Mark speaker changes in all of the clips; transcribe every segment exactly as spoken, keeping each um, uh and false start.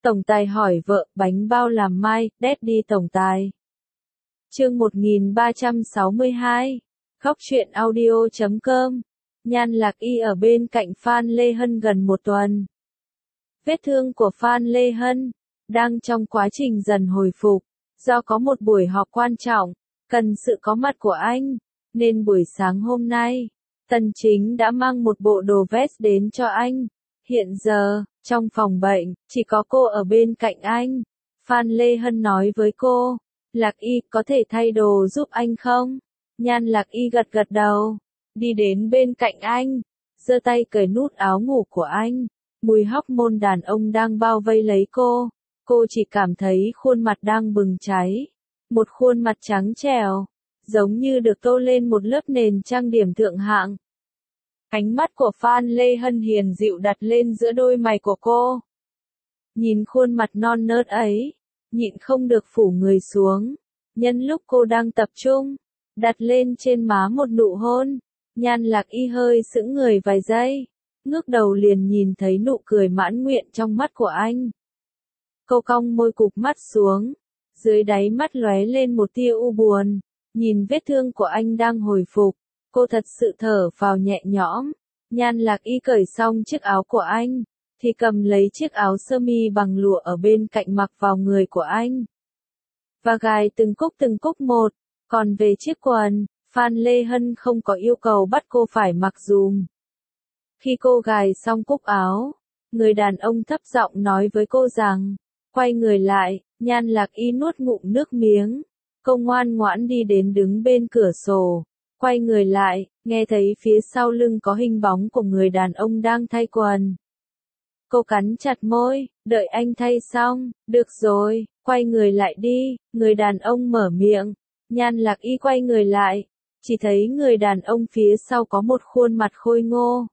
Speaker 1: Tổng tài hỏi vợ, bánh bao làm mai, Daddy tổng tài. Chương một nghìn ba trăm sáu mươi hai. Khóc chuyện audio chấm com. Nhan Lạc Y ở bên cạnh Phan Lê Hân gần một tuần. Vết thương của Phan Lê Hân đang trong quá trình dần hồi phục, do có một buổi họp quan trọng, cần sự có mặt của anh, nên buổi sáng hôm nay, Tần Chính đã mang một bộ đồ vest đến cho anh. Hiện giờ, trong phòng bệnh, chỉ có cô ở bên cạnh anh. Phan Lê Hân nói với cô, Lạc Y có thể thay đồ giúp anh không? Nhan Lạc Y gật gật đầu, đi đến bên cạnh anh, giơ tay cởi nút áo ngủ của anh. Mùi hormone đàn ông đang bao vây lấy cô. Cô chỉ cảm thấy khuôn mặt đang bừng cháy. Một khuôn mặt trắng trẻo, giống như được tô lên một lớp nền trang điểm thượng hạng. Ánh mắt của Phan Lê Hân hiền dịu đặt lên giữa đôi mày của cô. Nhìn khuôn mặt non nớt ấy, nhịn không được phủ người xuống. Nhân lúc cô đang tập trung, đặt lên trên má một nụ hôn. Nhan Lạc Y hơi sững người vài giây, ngước đầu liền nhìn thấy nụ cười mãn nguyện trong mắt của anh. Cô cong môi cụp mắt xuống, dưới đáy mắt lóe lên một tia u buồn. Nhìn vết thương của anh đang hồi phục, cô thật sự thở phào nhẹ nhõm. Nhan Lạc Y cởi xong chiếc áo của anh, thì cầm lấy chiếc áo sơ mi bằng lụa ở bên cạnh mặc vào người của anh. Và gài từng cúc từng cúc một. Còn về chiếc quần, Phan Lê Hân không có yêu cầu bắt cô phải mặc dùm. Khi cô gài xong cúc áo, người đàn ông thấp giọng nói với cô rằng, quay người lại. Nhan Lạc Y nuốt ngụm nước miếng. Cô ngoan ngoãn đi đến đứng bên cửa sổ, quay người lại, nghe thấy phía sau lưng có hình bóng của người đàn ông đang thay quần. Cô cắn chặt môi, đợi anh thay xong, được rồi, quay người lại đi, người đàn ông mở miệng. Nhan Lạc Y quay người lại, chỉ thấy người đàn ông phía sau có một khuôn mặt khôi ngô.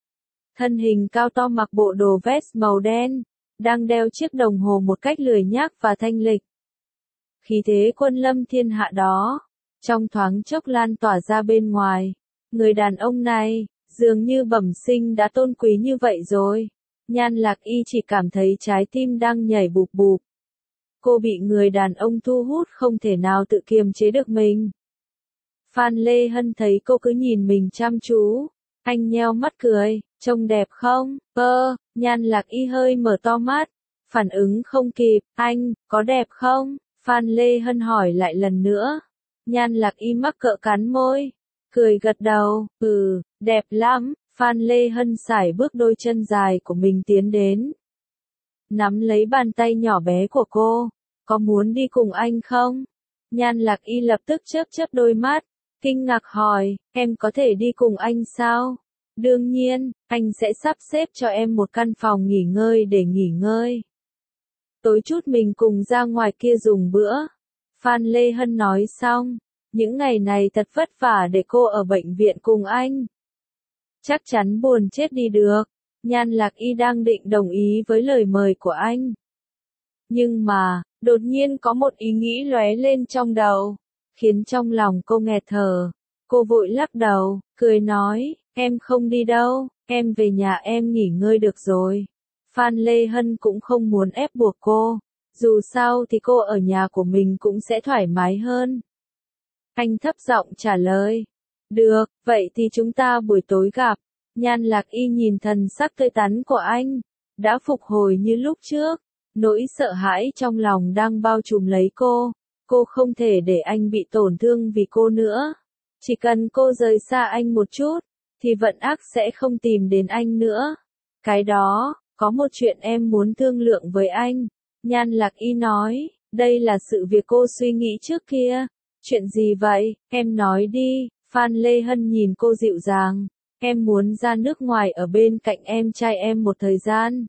Speaker 1: Thân hình cao to mặc bộ đồ vest màu đen, đang đeo chiếc đồng hồ một cách lười nhác và thanh lịch. Khí thế quân lâm thiên hạ đó, trong thoáng chốc lan tỏa ra bên ngoài. Người đàn ông này, dường như bẩm sinh đã tôn quý như vậy rồi. Nhan Lạc Y chỉ cảm thấy trái tim đang nhảy bụp bụp. Cô bị người đàn ông thu hút không thể nào tự kiềm chế được mình. Phan Lê Hân thấy cô cứ nhìn mình chăm chú. Anh nheo mắt cười, trông đẹp không? Ơ, Nhan Lạc Y hơi mở to mắt. Phản ứng không kịp, anh, có đẹp không? Phan Lê Hân hỏi lại lần nữa. Nhan Lạc Y mắc cỡ cắn môi, cười gật đầu, ừ, đẹp lắm. Phan Lê Hân sải bước đôi chân dài của mình tiến đến, nắm lấy bàn tay nhỏ bé của cô. Có muốn đi cùng anh không? Nhan Lạc Y lập tức chớp chớp đôi mắt, kinh ngạc hỏi, em có thể đi cùng anh sao? Đương nhiên, anh sẽ sắp xếp cho em một căn phòng nghỉ ngơi để nghỉ ngơi. Tối chút mình cùng ra ngoài kia dùng bữa. Phan Lê Hân nói xong, những ngày này thật vất vả để cô ở bệnh viện cùng anh. Chắc chắn buồn chết đi được. Nhan Lạc Y đang định đồng ý với lời mời của anh. Nhưng mà, đột nhiên có một ý nghĩ lóe lên trong đầu, khiến trong lòng cô nghẹt thở. Cô vội lắc đầu, cười nói, em không đi đâu, em về nhà em nghỉ ngơi được rồi. Phan Lê Hân cũng không muốn ép buộc cô, dù sao thì cô ở nhà của mình cũng sẽ thoải mái hơn. Anh thấp giọng trả lời, được, vậy thì chúng ta buổi tối gặp. Nhan Lạc Y nhìn thần sắc tươi tắn của anh, đã phục hồi như lúc trước. Nỗi sợ hãi trong lòng đang bao trùm lấy cô. Cô không thể để anh bị tổn thương vì cô nữa. Chỉ cần cô rời xa anh một chút, thì vận ác sẽ không tìm đến anh nữa. Cái đó, có một chuyện em muốn thương lượng với anh. Nhan Lạc Y nói, đây là sự việc cô suy nghĩ trước kia. Chuyện gì vậy, em nói đi. Phan Lê Hân nhìn cô dịu dàng. Em muốn ra nước ngoài ở bên cạnh em trai em một thời gian.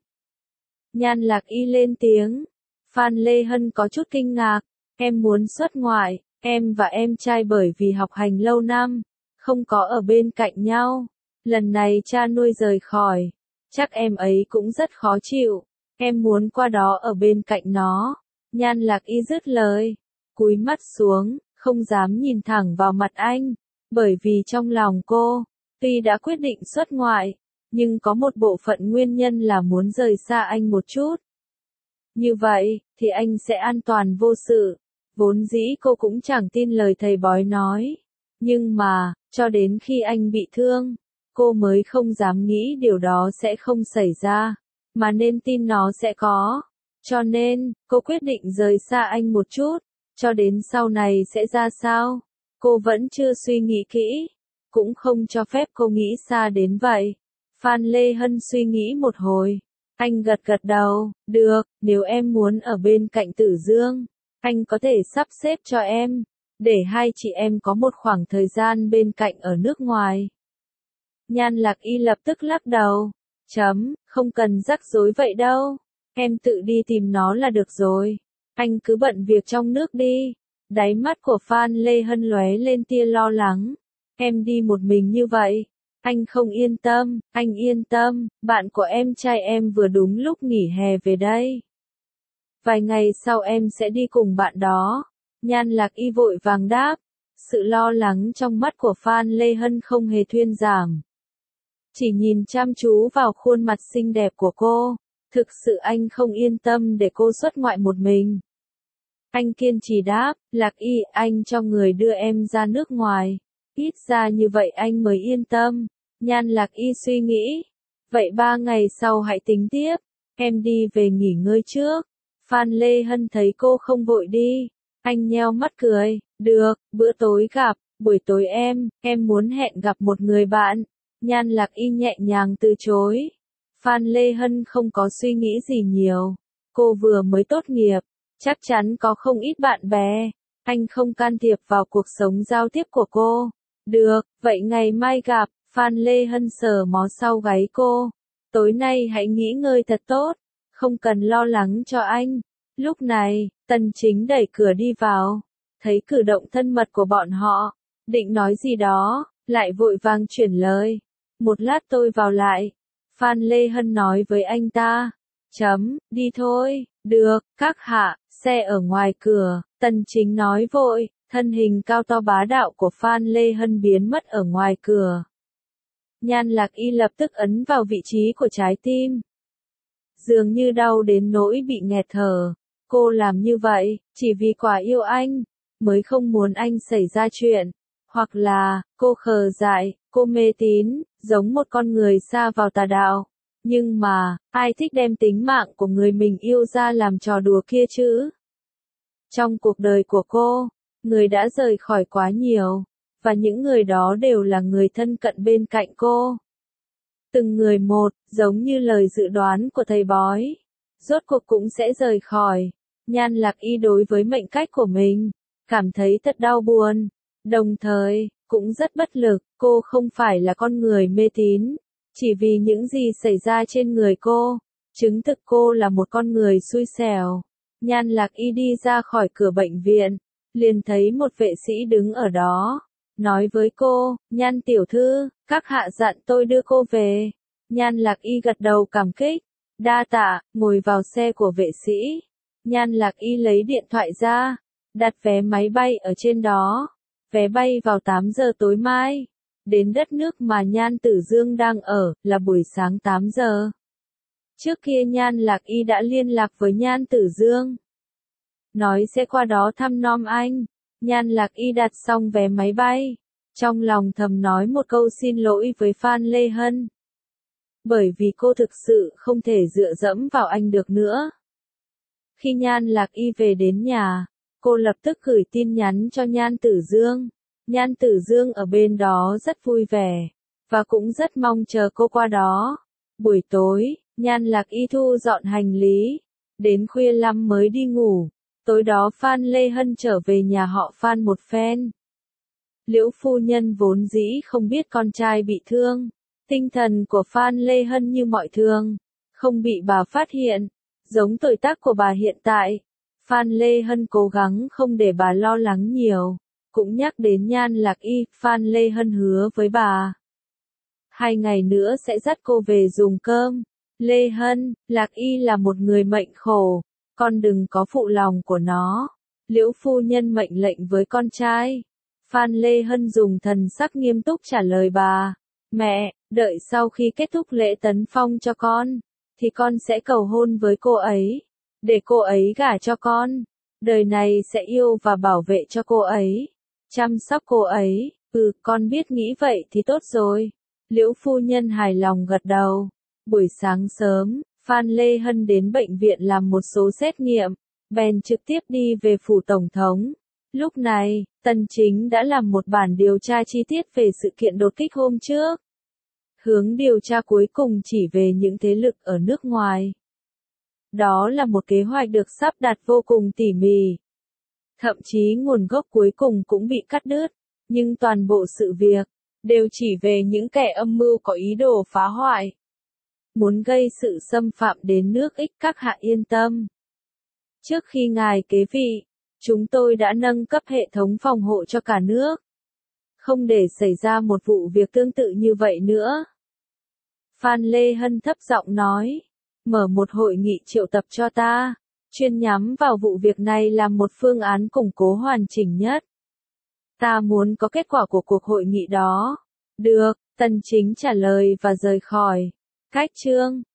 Speaker 1: Nhan Lạc Y lên tiếng. Phan Lê Hân có chút kinh ngạc. Em muốn xuất ngoại, em và em trai bởi vì học hành lâu năm, không có ở bên cạnh nhau. Lần này cha nuôi rời khỏi, chắc em ấy cũng rất khó chịu. Em muốn qua đó ở bên cạnh nó. Nhan Lạc Y dứt lời, cúi mắt xuống, không dám nhìn thẳng vào mặt anh. Bởi vì trong lòng cô, tuy đã quyết định xuất ngoại, nhưng có một bộ phận nguyên nhân là muốn rời xa anh một chút. Như vậy, thì anh sẽ an toàn vô sự. Vốn dĩ cô cũng chẳng tin lời thầy bói nói. Nhưng mà, cho đến khi anh bị thương, cô mới không dám nghĩ điều đó sẽ không xảy ra, mà nên tin nó sẽ có. Cho nên, cô quyết định rời xa anh một chút, cho đến sau này sẽ ra sao. Cô vẫn chưa suy nghĩ kỹ, cũng không cho phép cô nghĩ xa đến vậy. Phan Lê Hân suy nghĩ một hồi. Anh gật gật đầu, được, nếu em muốn ở bên cạnh Tử Dương, anh có thể sắp xếp cho em, để hai chị em có một khoảng thời gian bên cạnh ở nước ngoài. Nhan Lạc Y lập tức lắc đầu, chấm, không cần rắc rối vậy đâu, em tự đi tìm nó là được rồi, anh cứ bận việc trong nước đi. Đáy mắt của Phan Lê Hân lóe lên tia lo lắng, em đi một mình như vậy. Anh không yên tâm, anh yên tâm, bạn của em trai em vừa đúng lúc nghỉ hè về đây. Vài ngày sau em sẽ đi cùng bạn đó. Nhan Lạc Y vội vàng đáp. Sự lo lắng trong mắt của Phan Lê Hân không hề thuyên giảm. Chỉ nhìn chăm chú vào khuôn mặt xinh đẹp của cô, thực sự anh không yên tâm để cô xuất ngoại một mình. Anh kiên trì đáp, Lạc Y, anh cho người đưa em ra nước ngoài. Ít ra như vậy anh mới yên tâm. Nhan Lạc Y suy nghĩ. Vậy ba ngày sau hãy tính tiếp. Em đi về nghỉ ngơi trước. Phan Lê Hân thấy cô không vội đi. Anh nheo mắt cười. Được, bữa tối gặp. Buổi tối em, em muốn hẹn gặp một người bạn. Nhan Lạc Y nhẹ nhàng từ chối. Phan Lê Hân không có suy nghĩ gì nhiều. Cô vừa mới tốt nghiệp. Chắc chắn có không ít bạn bè. Anh không can thiệp vào cuộc sống giao tiếp của cô. Được, vậy ngày mai gặp. Phan Lê Hân sờ mó sau gáy cô. Tối nay hãy nghỉ ngơi thật tốt. Không cần lo lắng cho anh. Lúc này, Tần Chính đẩy cửa đi vào. Thấy cử động thân mật của bọn họ. Định nói gì đó, lại vội vàng chuyển lời. Một lát tôi vào lại. Phan Lê Hân nói với anh ta. Chấm, đi thôi. Được, các hạ, xe ở ngoài cửa. Tần Chính nói vội. Thân hình cao to bá đạo của Phan Lê Hân biến mất ở ngoài cửa. Nhan Lạc Y lập tức ấn vào vị trí của trái tim. Dường như đau đến nỗi bị nghẹt thở. Cô làm như vậy, chỉ vì quả yêu anh, mới không muốn anh xảy ra chuyện. Hoặc là, cô khờ dại, cô mê tín, giống một con người sa vào tà đạo. Nhưng mà, ai thích đem tính mạng của người mình yêu ra làm trò đùa kia chứ? Trong cuộc đời của cô, người đã rời khỏi quá nhiều, và những người đó đều là người thân cận bên cạnh cô. Từng người một, giống như lời dự đoán của thầy bói, rốt cuộc cũng sẽ rời khỏi. Nhan Lạc Y đối với mệnh cách của mình, cảm thấy thật đau buồn, đồng thời, cũng rất bất lực. Cô không phải là con người mê tín, chỉ vì những gì xảy ra trên người cô, chứng thực cô là một con người xui xẻo. Nhan Lạc Y đi ra khỏi cửa bệnh viện, liền thấy một vệ sĩ đứng ở đó, nói với cô, Nhan tiểu thư, các hạ dặn tôi đưa cô về. Nhan Lạc Y gật đầu cảm kích, đa tạ, ngồi vào xe của vệ sĩ. Nhan Lạc Y lấy điện thoại ra, đặt vé máy bay ở trên đó, vé bay vào tám giờ tối mai, đến đất nước mà Nhan Tử Dương đang ở, là buổi sáng tám giờ. Trước kia Nhan Lạc Y đã liên lạc với Nhan Tử Dương, nói sẽ qua đó thăm nom anh. Nhan Lạc Y đặt xong vé máy bay, trong lòng thầm nói một câu xin lỗi với Phan Lê Hân. Bởi vì cô thực sự không thể dựa dẫm vào anh được nữa. Khi Nhan Lạc Y về đến nhà, cô lập tức gửi tin nhắn cho Nhan Tử Dương. Nhan Tử Dương ở bên đó rất vui vẻ, và cũng rất mong chờ cô qua đó. Buổi tối, Nhan Lạc Y thu dọn hành lý, đến khuya lắm mới đi ngủ. Tối đó Phan Lê Hân trở về nhà họ Phan một phen. Liễu phu nhân vốn dĩ không biết con trai bị thương. Tinh thần của Phan Lê Hân như mọi thường, không bị bà phát hiện, giống tuổi tác của bà hiện tại. Phan Lê Hân cố gắng không để bà lo lắng nhiều, cũng nhắc đến Nhan Lạc Y. Phan Lê Hân hứa với bà, hai ngày nữa sẽ dắt cô về dùng cơm. Lê Hân, Lạc Y là một người mệnh khổ, con đừng có phụ lòng của nó. Liễu phu nhân mệnh lệnh với con trai. Phan Lê Hân dùng thần sắc nghiêm túc trả lời bà, mẹ, đợi sau khi kết thúc lễ tấn phong cho con, thì con sẽ cầu hôn với cô ấy. để cô ấy gả cho con, đời này sẽ yêu và bảo vệ cho cô ấy, chăm sóc cô ấy. Ừ, con biết nghĩ vậy thì tốt rồi. Liễu phu nhân hài lòng gật đầu. Buổi sáng sớm, Phan Lê Hân đến bệnh viện làm một số xét nghiệm, bèn trực tiếp đi về phủ tổng thống. Lúc này, Tần Chính đã làm một bản điều tra chi tiết về sự kiện đột kích hôm trước. Hướng điều tra cuối cùng chỉ về những thế lực ở nước ngoài. Đó là một kế hoạch được sắp đặt vô cùng tỉ mỉ. Thậm chí nguồn gốc cuối cùng cũng bị cắt đứt, nhưng toàn bộ sự việc đều chỉ về những kẻ âm mưu có ý đồ phá hoại, muốn gây sự xâm phạm đến nước Ích. Các hạ yên tâm. Trước khi ngài kế vị, chúng tôi đã nâng cấp hệ thống phòng hộ cho cả nước, không để xảy ra một vụ việc tương tự như vậy nữa. Phan Lê Hân thấp giọng nói, mở một hội nghị triệu tập cho ta, chuyên nhắm vào vụ việc này làm một phương án củng cố hoàn chỉnh nhất. Ta muốn có kết quả của cuộc hội nghị đó. Được, Tần Chính trả lời và rời khỏi. Cách chương